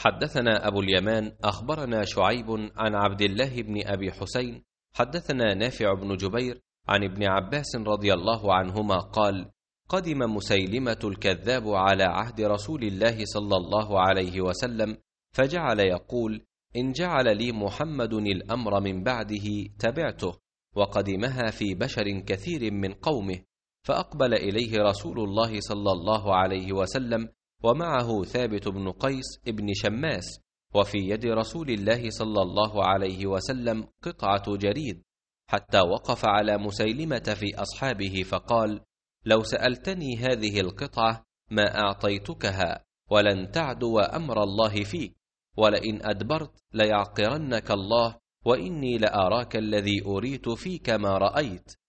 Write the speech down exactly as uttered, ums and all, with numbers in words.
حدثنا أبو اليمان أخبرنا شعيب عن عبد الله بن أبي حسين حدثنا نافع بن جبير عن ابن عباس رضي الله عنهما قال: قدم مسيلمة الكذاب على عهد رسول الله صلى الله عليه وسلم، فجعل يقول: إن جعل لي محمد الأمر من بعده تبعته، وقدمها في بشر كثير من قومه. فأقبل إليه رسول الله صلى الله عليه وسلم ومعه ثابت بن قيس ابن شماس، وفي يد رسول الله صلى الله عليه وسلم قطعة جريد، حتى وقف على مسيلمة في أصحابه فقال: لو سألتني هذه القطعة ما أعطيتكها، ولن تعدو أمر الله فيك، ولئن أدبرت ليعقرنك الله، وإني لأراك الذي أريت فيك ما رأيت.